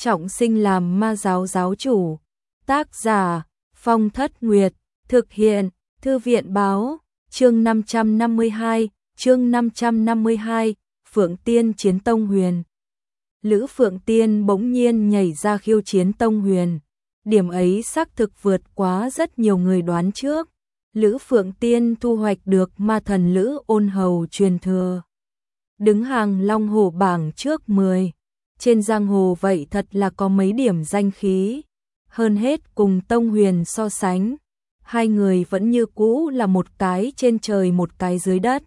trọng sinh làm ma giáo giáo chủ. Tác giả Phong Thất Nguyệt, thực hiện Thư viện Báo. Chương 552, Phượng Tiên chiến Tông Huyền. Lữ Phượng Tiên bỗng nhiên nhảy ra khiêu chiến Tông Huyền. Điểm ấy xác thực vượt quá rất nhiều người đoán trước. Lữ Phượng Tiên thu hoạch được ma thần Lữ Ôn Hầu truyền thừa, đứng hàng Long Hổ bảng trước 10. Trên giang hồ vậy thật là có mấy điểm danh khí. Hơn hết cùng Tông Huyền so sánh, hai người vẫn như cũ là một cái trên trời một cái dưới đất.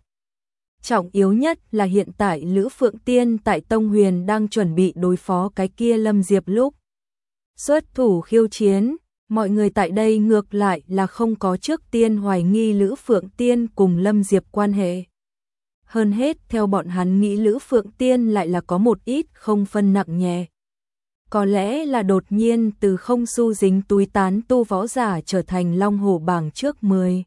Trọng yếu nhất là hiện tại Lữ Phượng Tiên tại Tông Huyền đang chuẩn bị đối phó cái kia Lâm Diệp lúc xuất thủ khiêu chiến. Mọi người tại đây ngược lại là không có trước tiên hoài nghi Lữ Phượng Tiên cùng Lâm Diệp quan hệ. Hơn hết theo bọn hắn nghĩ Lữ Phượng Tiên lại là có một ít không phân nặng nhẹ. Có lẽ là đột nhiên từ không xu dính túi tán tu võ giả trở thành Long Hổ bảng trước 10.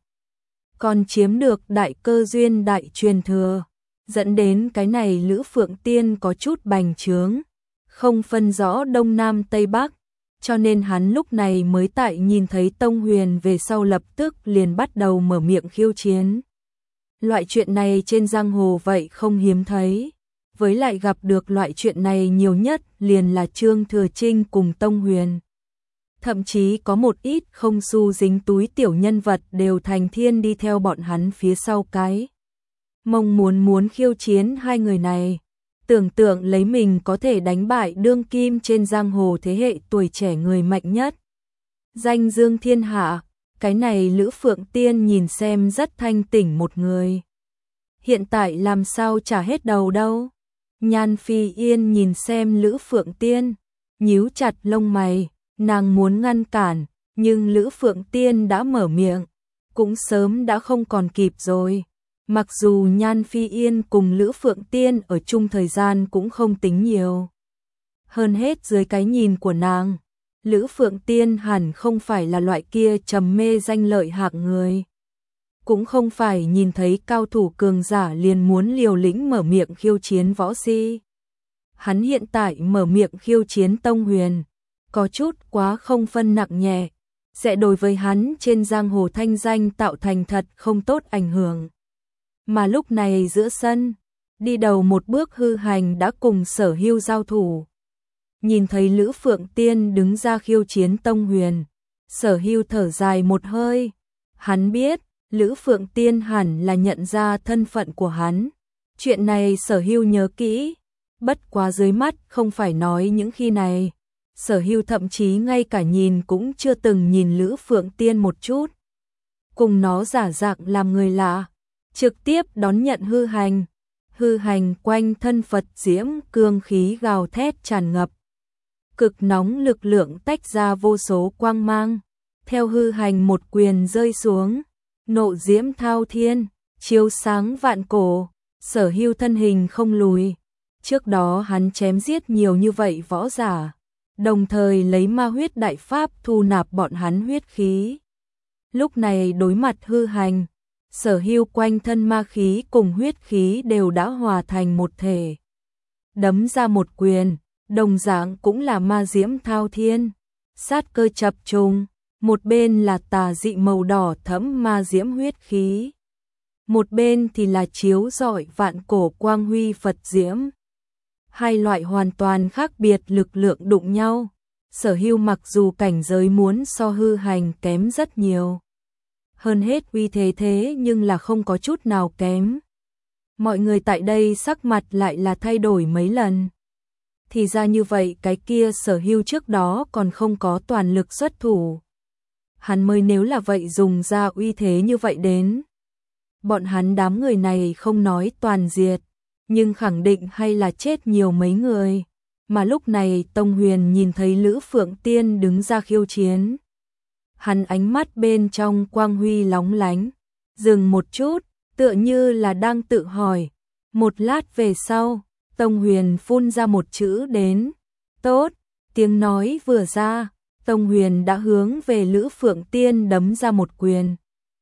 Còn chiếm được đại cơ duyên đại truyền thừa, dẫn đến cái này Lữ Phượng Tiên có chút bành trướng, không phân rõ Đông Nam Tây Bắc, cho nên hắn lúc này mới tại nhìn thấy Tông Huyền về sau lập tức liền bắt đầu mở miệng khiêu chiến. Loại chuyện này trên giang hồ vậy không hiếm thấy, với lại gặp được loại chuyện này nhiều nhất liền là Trương Thừa Trinh cùng Tông Huyền. Thậm chí có một ít không xu dính túi tiểu nhân vật đều thành thiên đi theo bọn hắn phía sau cái. Mong muốn khiêu chiến hai người này, tưởng tượng lấy mình có thể đánh bại đương kim trên giang hồ thế hệ tuổi trẻ người mạnh nhất, danh dương thiên hạ. Cái này Lữ Phượng Tiên nhìn xem rất thanh tỉnh một người. Hiện tại làm sao trả hết đầu đâu. Nhan Phi Yên nhìn xem Lữ Phượng Tiên, nhíu chặt lông mày, nàng muốn ngăn cản, nhưng Lữ Phượng Tiên đã mở miệng, cũng sớm đã không còn kịp rồi. Mặc dù Nhan Phi Yên cùng Lữ Phượng Tiên ở chung thời gian cũng không tính nhiều. Hơn hết dưới cái nhìn của nàng, Lữ Phượng Tiên hẳn không phải là loại kia trầm mê danh lợi hạng người. Cũng không phải nhìn thấy cao thủ cường giả liền muốn liều lĩnh mở miệng khiêu chiến võ si. Hắn hiện tại mở miệng khiêu chiến Tông Huyền, có chút quá không phân nặng nhẹ, sẽ đối với hắn trên giang hồ thanh danh tạo thành thật không tốt ảnh hưởng. Mà lúc này giữa sân, đi đầu một bước Hư Hành đã cùng Sở Hưu giao thủ. Nhìn thấy Lữ Phượng Tiên đứng ra khiêu chiến Tông Huyền, Sở Hưu thở dài một hơi. Hắn biết, Lữ Phượng Tiên hẳn là nhận ra thân phận của hắn. Chuyện này Sở Hưu nhớ kỹ, bất quá dưới mắt không phải nói những khi này. Sở Hưu thậm chí ngay cả nhìn cũng chưa từng nhìn Lữ Phượng Tiên một chút. Cùng nó giả dạng làm người lạ, trực tiếp đón nhận Hư Hành. Hư Hành quanh thân Phật diễm cương khí gào thét tràn ngập. Cực nóng lực lượng tách ra vô số quang mang, theo Hư Hành một quyền rơi xuống, nộ diễm thao thiên, chiếu sáng vạn cổ. Sở Hưu thân hình không lùi, trước đó hắn chém giết nhiều như vậy võ giả, đồng thời lấy ma huyết đại pháp thu nạp bọn hắn huyết khí. Lúc này đối mặt Hư Hành, Sở Hưu quanh thân ma khí cùng huyết khí đều đã hòa thành một thể, đấm ra một quyền. Đồng dạng cũng là ma diễm thao thiên, sát cơ chập trùng, một bên là tà dị màu đỏ thẫm ma diễm huyết khí, một bên thì là chiếu rọi vạn cổ quang huy Phật diễm. Hai loại hoàn toàn khác biệt lực lượng đụng nhau. Sở Hưu mặc dù cảnh giới muốn so Hư Hành kém rất nhiều, hơn hết uy thế nhưng là không có chút nào kém. Mọi người tại đây sắc mặt lại là thay đổi mấy lần. Thì ra như vậy cái kia Sở Hưu trước đó còn không có toàn lực xuất thủ. Hắn mới nếu là vậy dùng ra uy thế như vậy đến. Bọn hắn đám người này không nói toàn diệt, nhưng khẳng định hay là chết nhiều mấy người. Mà lúc này Tông Huyền nhìn thấy Lữ Phượng Tiên đứng ra khiêu chiến. Hắn ánh mắt bên trong quang huy lóng lánh, dừng một chút, tựa như là đang tự hỏi. Một lát về sau, Tông Huyền phun ra một chữ đến. Tốt, tiếng nói vừa ra, Tông Huyền đã hướng về Lữ Phượng Tiên đấm ra một quyền.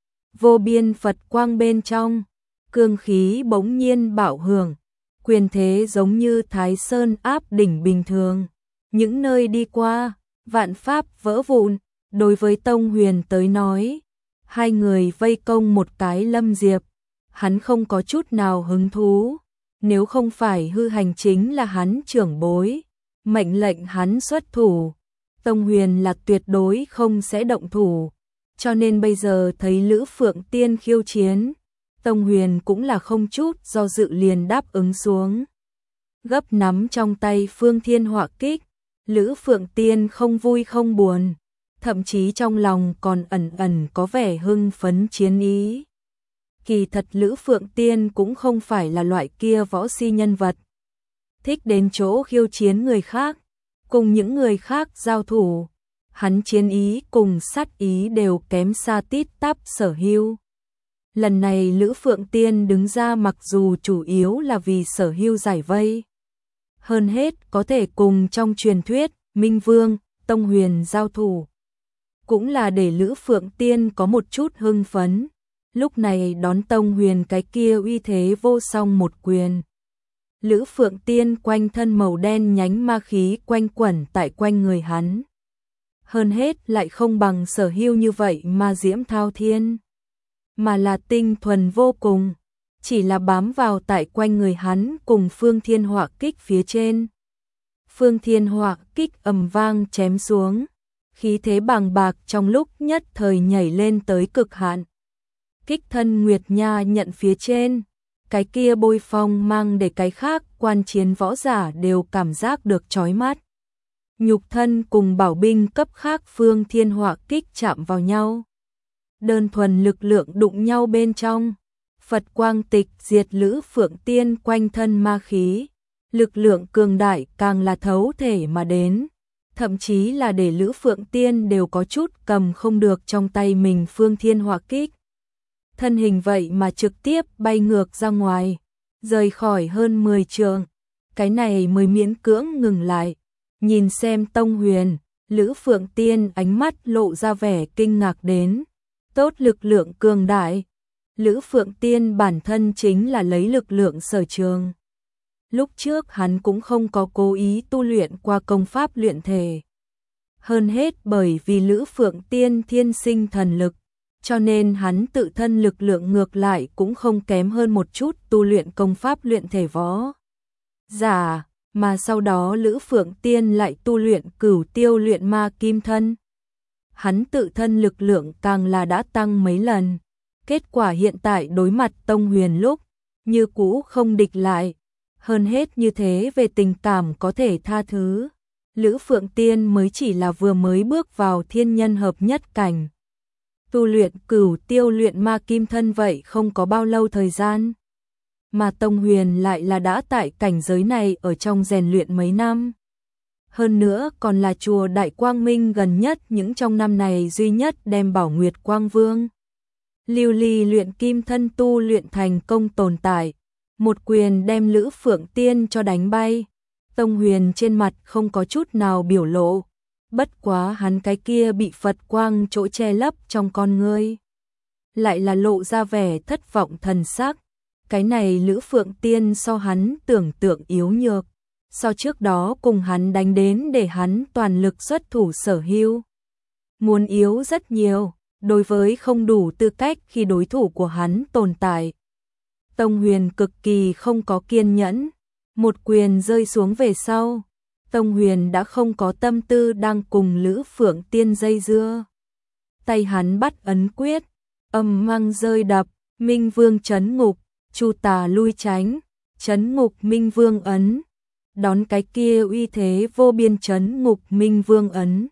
Vô biên Phật quang bên trong, cương khí bỗng nhiên bạo hưởng, quyền thế giống như Thái Sơn áp đỉnh bình thường, Những nơi đi qua, vạn pháp vỡ vụn, đối với Tông Huyền tới nói, hai người vây công một cái Lâm Diệp, hắn không có chút nào hứng thú, nếu không phải hư hành chính là hắn trưởng bối, mệnh lệnh hắn xuất thủ, Tông Huyền là tuyệt đối không sẽ động thủ, cho nên bây giờ thấy Lữ Phượng Tiên khiêu chiến, Tông Huyền cũng là không chút do dự liền đáp ứng xuống. Gấp nắm trong tay Phương Thiên Họa Kích, Lữ Phượng Tiên không vui không buồn, thậm chí trong lòng còn ẩn ẩn có vẻ hưng phấn chiến ý. Kỳ thật Lữ Phượng Tiên cũng không phải là loại kia võ si nhân vật, thích đến chỗ khiêu chiến người khác, cùng những người khác giao thủ, hắn chiến ý cùng sát ý đều kém xa tít tắp Sở Hưu. Lần này Lữ Phượng Tiên đứng ra mặc dù chủ yếu là vì Sở Hưu giải vây, hơn hết có thể cùng trong truyền thuyết Minh Vương, Tông Huyền giao thủ, cũng là để Lữ Phượng Tiên có một chút hưng phấn. Lúc này đón Tông Huyền cái kia uy thế vô song một quyền. Lữ Phượng Tiên quanh thân màu đen nhánh ma khí quanh quẩn tại quanh người hắn. Hơn hết lại không bằng Sở Hưu như vậy ma diễm thao thiên, mà là tinh thuần vô cùng, chỉ là bám vào tại quanh người hắn cùng Phương Thiên Họa Kích phía trên. Phương Thiên Họa Kích ầm vang chém xuống, khí thế bàng bạc trong lúc nhất thời nhảy lên tới cực hạn. Kích thân Nguyệt Nha nhận phía trên, cái kia bôi phong mang để cái khác quan chiến võ giả đều cảm giác được chói mắt. Nhục thân cùng bảo binh cấp khác Phương Thiên Họa Kích chạm vào nhau. Đơn thuần lực lượng đụng nhau bên trong, Phật quang tịch diệt Lữ Phượng Tiên quanh thân ma khí, lực lượng cường đại càng là thấu thể mà đến, thậm chí là để Lữ Phượng Tiên đều có chút cầm không được trong tay mình Phương Thiên Họa Kích. Thân hình vậy mà trực tiếp bay ngược ra ngoài, rời khỏi hơn 10 trượng, cái này mới miễn cưỡng ngừng lại. Nhìn xem Tông Huyền, Lữ Phượng Tiên ánh mắt lộ ra vẻ kinh ngạc đến. Tốt lực lượng cường đại, Lữ Phượng Tiên bản thân chính là lấy lực lượng sở trường. Lúc trước hắn cũng không có cố ý tu luyện qua công pháp luyện thể. Hơn hết bởi vì Lữ Phượng Tiên thiên sinh thần lực, cho nên hắn tự thân lực lượng ngược lại cũng không kém hơn một chút tu luyện công pháp luyện thể võ giả, mà sau đó Lữ Phượng Tiên lại tu luyện Cửu Tiêu luyện ma kim thân. Hắn tự thân lực lượng càng là đã tăng mấy lần, kết quả hiện tại đối mặt Tông Huyền lúc, như cũ không địch lại, hơn hết như thế về tình cảm có thể tha thứ. Lữ Phượng Tiên mới chỉ là vừa mới bước vào thiên nhân hợp nhất cảnh. Tu luyện Cửu Tiêu luyện ma kim thân vậy không có bao lâu thời gian, mà Tông Huyền lại là đã tại cảnh giới này ở trong rèn luyện mấy năm. Hơn nữa còn là chùa Đại Quang Minh gần nhất những trong năm này duy nhất đem Bảo Nguyệt Quang Vương Lưu Ly luyện kim thân tu luyện thành công tồn tại, một quyền đem Lữ Phượng Tiên cho đánh bay. Tông Huyền trên mặt không có chút nào biểu lộ, bất quá hắn cái kia bị Phật quang chỗ che lấp trong con ngươi, lại là lộ ra vẻ thất vọng thần sắc. Cái này Lữ Phượng Tiên so hắn tưởng tượng yếu nhược, so trước đó cùng hắn đánh đến để hắn toàn lực xuất thủ Sở Hưu, muốn yếu rất nhiều, đối với không đủ tư cách khi đối thủ của hắn tồn tại. Tông Huyền cực kỳ không có kiên nhẫn, một quyền rơi xuống về sau, Tông Huyền đã không có tâm tư đang cùng Lữ Phượng Tiên dây dưa. Tay hắn bắt ấn quyết, âm mang rơi đập, Minh Vương trấn ngục, Chu Tà lui tránh, trấn ngục Minh Vương ấn, đón cái kia uy thế vô biên trấn ngục Minh Vương ấn.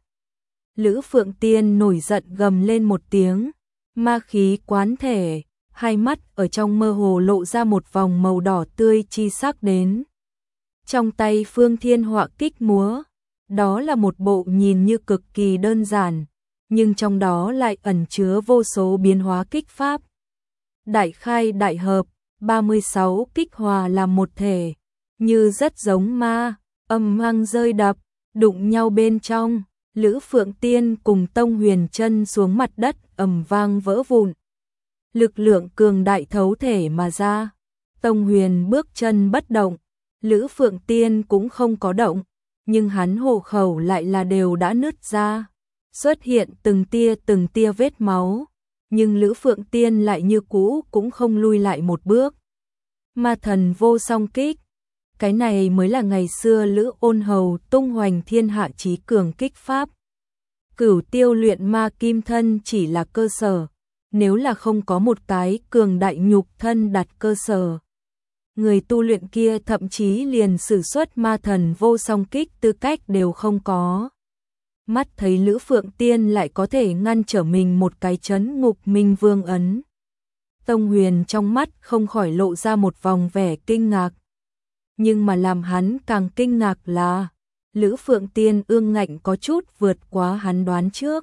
Lữ Phượng Tiên nổi giận gầm lên một tiếng, ma khí quán thể, hai mắt ở trong mơ hồ lộ ra một vòng màu đỏ tươi chi sắc đến. Trong tay Phương Thiên Họa Kích múa, đó là một bộ nhìn như cực kỳ đơn giản, nhưng trong đó lại ẩn chứa vô số biến hóa kích pháp. Đại khai đại hợp, 36 kích hòa làm một thể, như rất giống ma, âm mang rơi đập, đụng nhau bên trong, Lữ Phượng Tiên cùng Tông Huyền chân xuống mặt đất ầm vang vỡ vụn. Lực lượng cường đại thấu thể mà ra, Tông Huyền bước chân bất động, Lữ Phượng Tiên cũng không có động, nhưng hắn hộ khẩu lại là đều đã nứt ra, xuất hiện từng tia vết máu, nhưng Lữ Phượng Tiên lại như cũ cũng không lui lại một bước. Ma thần vô song kích, cái này mới là ngày xưa Lữ Ôn Hầu tung hoành thiên hạ chí cường kích pháp. Cửu tiêu luyện ma kim thân chỉ là cơ sở, nếu là không có một cái cường đại nhục thân đặt cơ sở, người tu luyện kia thậm chí liền sử xuất ma thần vô song kích tư cách đều không có. Mắt thấy Lữ Phượng Tiên lại có thể ngăn trở mình một cái trấn ngục minh vương ấn. Tông Huyền trong mắt không khỏi lộ ra một vòng vẻ kinh ngạc. Nhưng mà làm hắn càng kinh ngạc là Lữ Phượng Tiên ương ngạnh có chút vượt quá hắn đoán trước.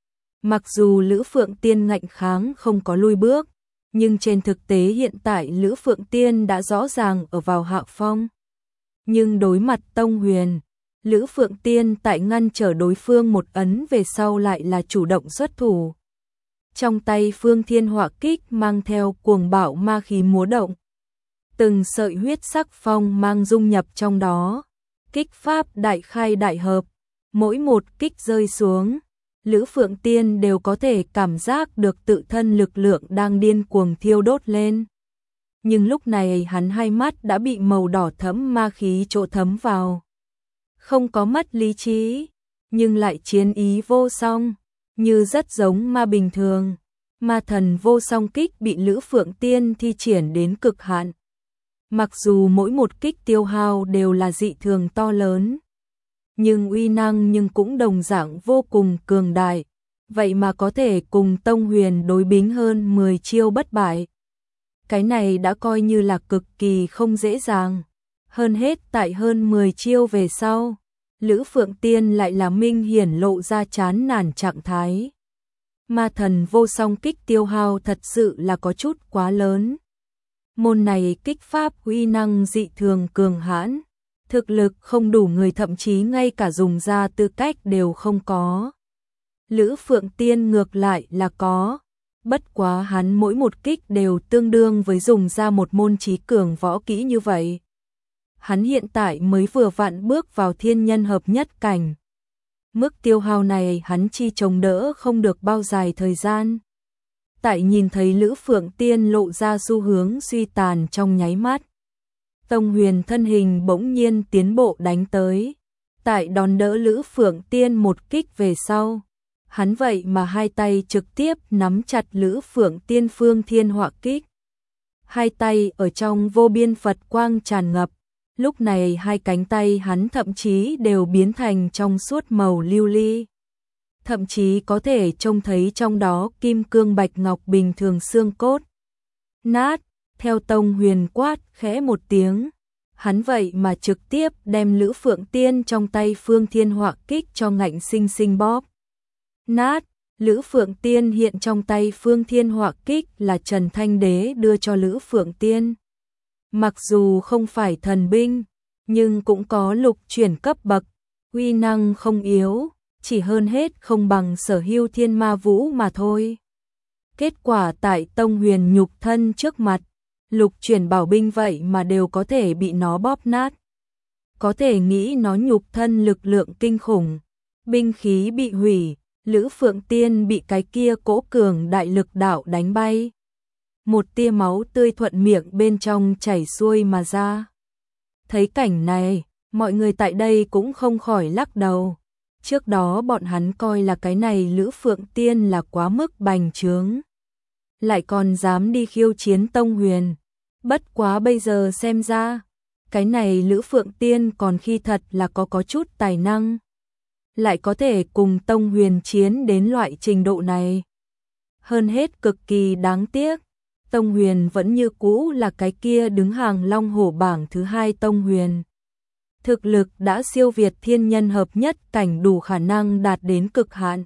Mặc dù Lữ Phượng Tiên ngạnh kháng không có lui bước, nhưng trên thực tế hiện tại Lữ Phượng Tiên đã rõ ràng ở vào hạ phong. Nhưng đối mặt Tông Huyền, Lữ Phượng Tiên tại ngăn trở đối phương một ấn về sau lại là chủ động xuất thủ. Trong tay Phương Thiên Hỏa Kích mang theo cuồng bạo ma khí múa động. Từng sợi huyết sắc phong mang dung nhập trong đó. Kích pháp đại khai đại hợp, mỗi một kích rơi xuống, Lữ Phượng Tiên đều có thể cảm giác được tự thân lực lượng đang điên cuồng thiêu đốt lên. Nhưng lúc này hắn hai mắt đã bị màu đỏ thẫm ma khí chỗ thấm vào. Không có mất lý trí, nhưng lại chiến ý vô song, như rất giống ma bình thường. Ma thần vô song kích bị Lữ Phượng Tiên thi triển đến cực hạn. Mặc dù mỗi một kích tiêu hao đều là dị thường to lớn, nhưng uy năng nhưng cũng đồng dạng vô cùng cường đại, vậy mà có thể cùng Tông Huyền đối bính hơn 10 chiêu bất bại. Cái này đã coi như là cực kỳ không dễ dàng. Hơn hết tại hơn 10 chiêu về sau, Lữ Phượng Tiên lại là minh hiển lộ ra chán nản trạng thái. Ma thần vô song kích tiêu hao thật sự là có chút quá lớn. Môn này kích pháp uy năng dị thường cường hãn, thực lực không đủ người thậm chí ngay cả dùng ra tư cách đều không có. Lữ Phượng Tiên ngược lại là có, bất quá hắn mỗi một kích đều tương đương với dùng ra một môn chí cường võ kỹ như vậy. Hắn hiện tại mới vừa vặn bước vào thiên nhân hợp nhất cảnh. Mức tiêu hao này hắn chi chống đỡ không được bao dài thời gian. Tại nhìn thấy Lữ Phượng Tiên lộ ra xu hướng suy tàn trong nháy mắt, Tông Huyền thân hình bỗng nhiên tiến bộ đánh tới. Tại đòn đỡ Lữ Phượng Tiên một kích về sau, hắn vậy mà hai tay trực tiếp nắm chặt Lữ Phượng Tiên Phương Thiên Hỏa Kích. Hai tay ở trong vô biên Phật quang tràn ngập, lúc này hai cánh tay hắn thậm chí đều biến thành trong suốt màu lưu ly. Thậm chí có thể trông thấy trong đó kim cương bạch ngọc bình thường xương cốt. Nát, theo Tông Huyền quát khẽ một tiếng, hắn vậy mà trực tiếp đem Lữ Phượng Tiên trong tay Phương Thiên Hỏa Kích cho ngạnh sinh sinh bóp. Nát, Lữ Phượng Tiên hiện trong tay Phương Thiên Hỏa Kích là Trần Thanh Đế đưa cho Lữ Phượng Tiên. Mặc dù không phải thần binh, nhưng cũng có lục chuyển cấp bậc, uy năng không yếu, chỉ hơn hết không bằng Sở Hưu Thiên Ma Vũ mà thôi. Kết quả tại Tông Huyền nhục thân trước mặt, lục chuyển bảo binh vậy mà đều có thể bị nó bóp nát. Có thể nghĩ nó nhục thân lực lượng kinh khủng, binh khí bị hủy, Lữ Phượng Tiên bị cái kia cỗ cường đại lực đạo đánh bay. Một tia máu tươi thuận miệng bên trong chảy xuôi mà ra. Thấy cảnh này, mọi người tại đây cũng không khỏi lắc đầu. Trước đó bọn hắn coi là cái này Lữ Phượng Tiên là quá mức bành trướng, lại còn dám đi khiêu chiến Tông Huyền. Bất quá bây giờ xem ra, cái này Lữ Phượng Tiên còn khi thật là có chút tài năng, lại có thể cùng Tông Huyền chiến đến loại trình độ này. Hơn hết cực kỳ đáng tiếc, Tông Huyền vẫn như cũ là cái kia đứng hàng long hổ bảng thứ 2 Tông Huyền. Thực lực đã siêu việt thiên nhân hợp nhất cảnh, đủ khả năng đạt đến cực hạn.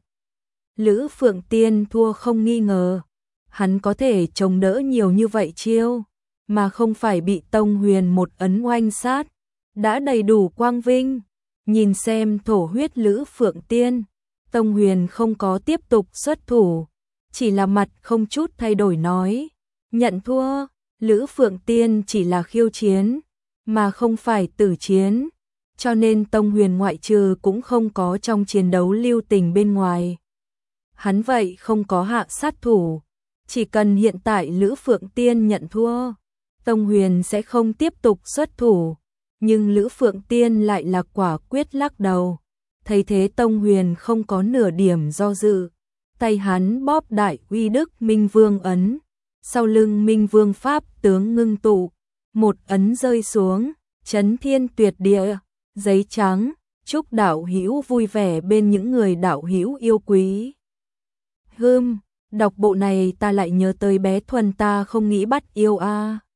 Lữ Phượng Tiên thua không nghi ngờ, hắn có thể chống đỡ nhiều như vậy chiêu, mà không phải bị Tông Huyền một ấn oanh sát, đã đầy đủ quang vinh. Nhìn xem thổ huyết Lữ Phượng Tiên, Tông Huyền không có tiếp tục xuất thủ, chỉ là mặt không chút thay đổi nói, nhận thua. Lữ Phượng Tiên chỉ là khiêu chiến, mà không phải tử chiến. cho nên Tông Huyền ngoại trừ cũng không có trong chiến đấu lưu tình bên ngoài. Hắn vậy không có hạ sát thủ, chỉ cần hiện tại Lữ Phượng Tiên nhận thua, Tông Huyền sẽ không tiếp tục xuất thủ, nhưng Lữ Phượng Tiên lại là quả quyết lắc đầu. Thấy thế Tông Huyền không có nửa điểm do dự, tay hắn bóp Đại Uy Đức Minh Vương ấn, sau lưng Minh Vương pháp tướng ngưng tụ, một ấn rơi xuống, chấn thiên tuyệt địa, giấy trắng, chúc đạo hữu vui vẻ bên những người đạo hữu yêu quý. Đọc bộ này ta lại nhớ tới bé Thuần ta không nghĩ bắt yêu a.